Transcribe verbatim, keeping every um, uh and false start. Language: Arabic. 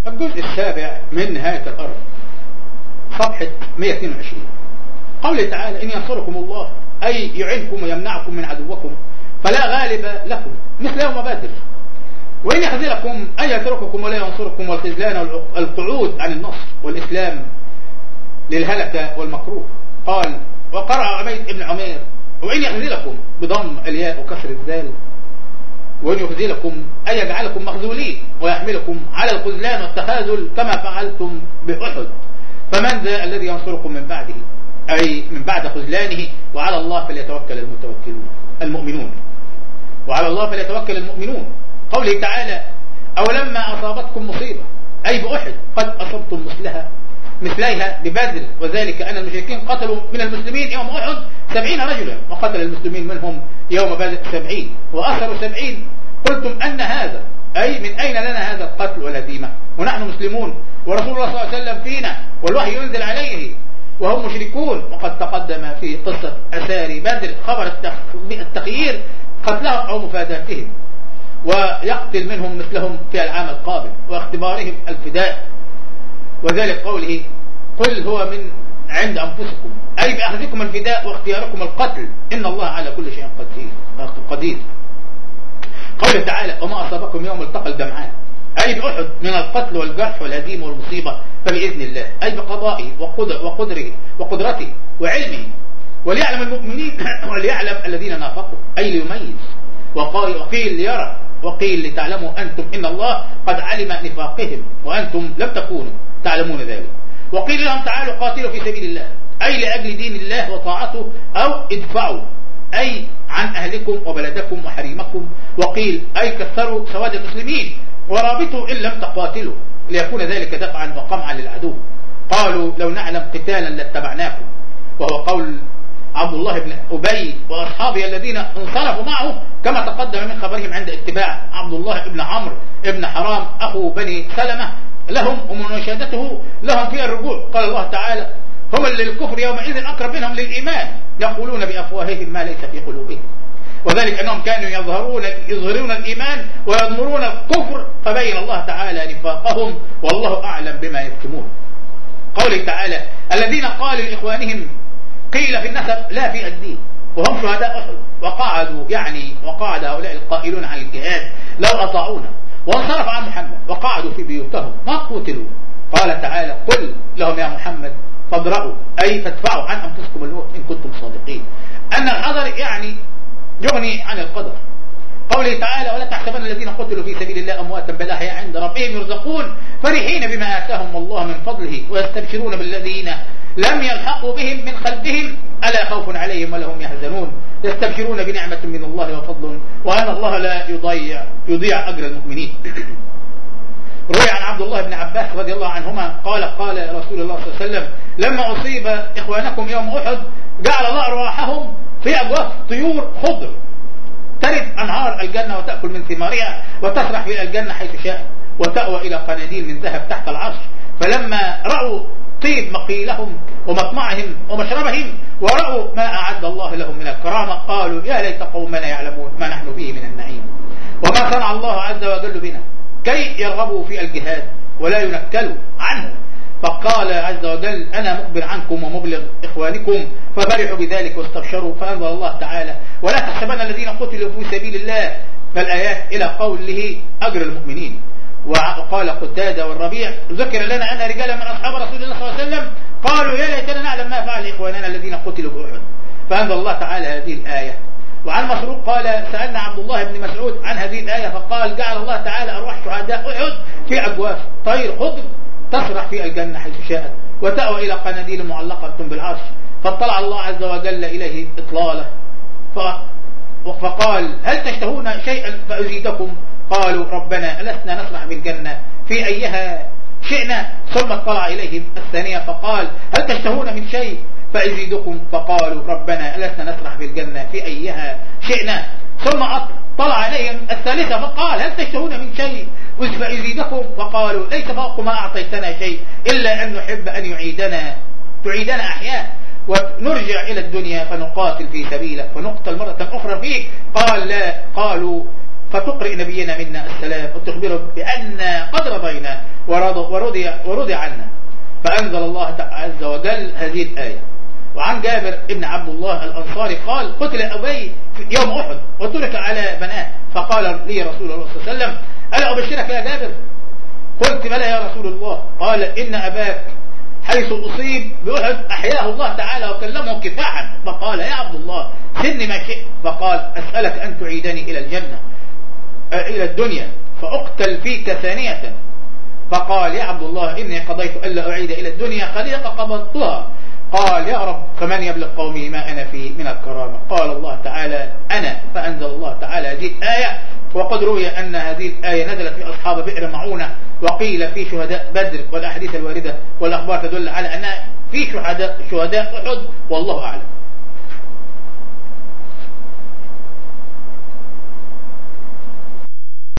الجزء السابع من نهاية الأرض، صفحة مئة واثنين وعشرين. قوله تعالى: إن ينصركم الله أي يعينكم ويمنعكم من عدوكم فلا غالب لكم مثل يوم بدر، وإن يخذلكم أي يترككم ولا ينصركم، والخذلان والقعود عن النصر والإسلام للهلكة والمكروه. قال: وقرأ عبيد بن عمير: وإن يخذلكم بضم الياء وكسر الذال، وإن يخذلكم أي يجعلكم مخذولين ويحملكم على الخذلان والتخاذل كما فعلتم بأحد، فمن ذا الذي ينصركم من بعده أي من بعد خذلانه، وعلى الله فليتوكل المتوكلون المؤمنون وعلى الله فليتوكل المؤمنون. قوله تعالى: أولما أصابتكم مصيبة أي بأحد قد أصبتم مثلها مثليها ببدر، وذلك أن المشركين قتلوا من المسلمين يوم أحد سبعين رجلا، وقتل المسلمين منهم يوم بدر سبعين، وأسروا سبعين. قلتم أن هذا أي من أين لنا هذا القتل والهزيمة ونحن مسلمون، ورسول الله صلى الله عليه وسلم فينا والوحي ينزل عليه وهم مشركون. وقد تقدم في قصة أساري بدر خبر التخيير قتلهم أو مفاداتهم، ويقتل منهم مثلهم في العام القابل، واختبارهم الفداء. وذلك قوله: قل هو من عند أنفسكم أي بأخذكم الفداء واختياركم القتل، إن الله على كل شيء قدير. قوله تعالى: وما أصابكم يوم التقى الجمعان أي بأحد من القتل والجرح والهزيمة والمصيبة فبإذن الله أي بقضائه وقدره وقدرته وعلمه، وليعلم المؤمنين وليعلم الذين نافقوا أي ليميز. وقيل ليرى، وقيل لتعلموا أنتم إن الله قد علم نفاقهم وأنتم لم تكونوا تعلمون ذلك. وقيل لهم: تعالوا قاتلوا في سبيل الله أي لأجل دين الله وطاعته، أو ادفعوا أي عن أهلكم وبلدكم وحريمكم. وقيل أي كثروا سواد المسلمين ورابطوا إن لم تقاتلوا ليكون ذلك دفعا وقمعا للعدو. قالوا: لو نعلم قتالا لاتبعناكم، وهو قول عبد الله بن أبي وأصحابه الذين انصرفوا معه كما تقدم من خبرهم عند اتباع عبد الله بن عمرو بن حرام أخو بني سلمة لهم ومناشدته لهم في الرجوع. قال الله تعالى: هم اللي للكفر يومئذ أقرب منهم للإيمان يقولون بأفواههم ما ليس في قلوبهم، وذلك أنهم كانوا يظهرون يظهرون الإيمان ويضمرون الكفر، فبين الله تعالى نفاقهم والله أعلم بما يكتمون. قوله تعالى: الذين قالوا لإخوانهم قيل في النسب لا في الدين وهم شهداء أحد، وقعدوا يعني وقعد هؤلاء القائلون عن الجهاد لو أطاعونا، وانصرف عن محمد وقعدوا في بيوتهم ما قتلوا. قال تعالى: قل لهم يا محمد فادرؤوا أي فادفعوا عن أنفسكم الموت إن كنتم صادقين، أن الحذر يعني يغني عن القدر. قوله تعالى: ولا تحسبن الذين قتلوا في سبيل الله أمواتا بل أحياء عند ربهم يرزقون فرحين بما آتاهم الله من فضله ويستبشرون بالذين لم يلحقوا بهم من خلفهم ألا خوف عليهم ولا هم يحزنون يستبشرون بنعمة من الله وفضل وأن الله لا يضيع يضيع أجر المؤمنين. روي عن عبد الله بن عباس رضي الله عنهما قال: قال رسول الله صلى الله عليه وسلم: لما أصيب إخوانكم يوم أحد جعل الله أرواحهم في أجواف طيور خضر ترد أنهار الجنة وتأكل من ثمارها وتسرح في الجنة حيث شاء وتأوى إلى قناديل من ذهب تحت العرش. فلما رأوا طيب مقيلهم ومطمعهم ومشربهم ورأوا ما أعد الله لهم من الكرامة قالوا: يا ليت قومنا يعلمون ما نحن به من النعيم وما صنع الله عز وجل بنا كي يرغبوا في الجهاد ولا ينكلوا عنه. فقال عز وجل: أنا مخبر عنكم ومبلغ إخوانكم، ففرحوا بذلك واستبشروا. فأنزل الله تعالى: ولا تحسبن الذين قتلوا في سبيل الله، فالآيات إلى قوله أجر المؤمنين. وقال قتادة والربيع: ذكر لنا أن رجالا من أصحاب رسول الله صلى الله عليه وسلم قالوا: يا ليتنا نعلم ما فعل إخواننا الذين قتلوا بأحد. فأنزل الله تعالى هذه الآية. وعن مسروق قال: سألنا عبد الله بن مسعود عن هذه الآية فقال: جعل الله تعالى أرواح شهداء أحد في أجواف طير خضر تسرح في الجنة حيث شاءت وتأوى إلى قناديل معلقة بالعرش. فاطلع الله عز وجل إليه إطلالة فقال: هل تشتهون شيئا فأزيدكم؟ قالوا: ربنا ألسنا نسرح بالجنة في أيها شئنا. ثم اطلع إليهم الثانية فقال: هل تشتهون من شيء فأزيدكم؟ فقالوا: ربنا ألسنا نسرح بالجنة في أيها شئنا. ثم اطلع إليهم الثالثة فقال: هل تشتهون من شيء فأزيدكم؟ فقالوا: ليس فوق ما أعطيتنا شيء إلا أن نحب أن يعيدنا تعيدنا أحياء ونرجع إلى الدنيا فنقاتل في سبيلك فنقتل مرة أخرى فيك. قال: لا. قالوا: فتقرئ نبينا منا السلام وتخبره بأن قد رضينا ورضي, ورضي عنا. فأنزل الله عز وجل هذه الآية. وعن جابر ابن عبد الله الأنصاري قال قتل أبي في يوم أحد وترك على بنات، فقال لي رسول الله صلى الله عليه وسلم ألا أبشرك يا جابر؟ قلت بلى يا رسول الله. قال إن أباك حيث أصيب بأحد أحياه الله تعالى وكلمه كفاحا. فقال يا عبد الله سن ما شئت. فقال أسألك أن تعيدني إلى الجنة إلى الدنيا فأقتل فيك ثانية. فقال يا عبد الله إني قضيت ألا أعيد إلى الدنيا خليقة قبضتها. قال يا رب فمن يبلغ قومي ما أنا فيه من الكرامة؟ قال الله تعالى أنا. فأنزل الله تعالى هذه الآية. وقد روي أن هذه الآية نزلت في أصحاب بئر معونة، وقيل في شهداء بدر، والأحاديث الواردة والأخبار تدل على أنها في شهداء شهداء أحد، والله أعلم.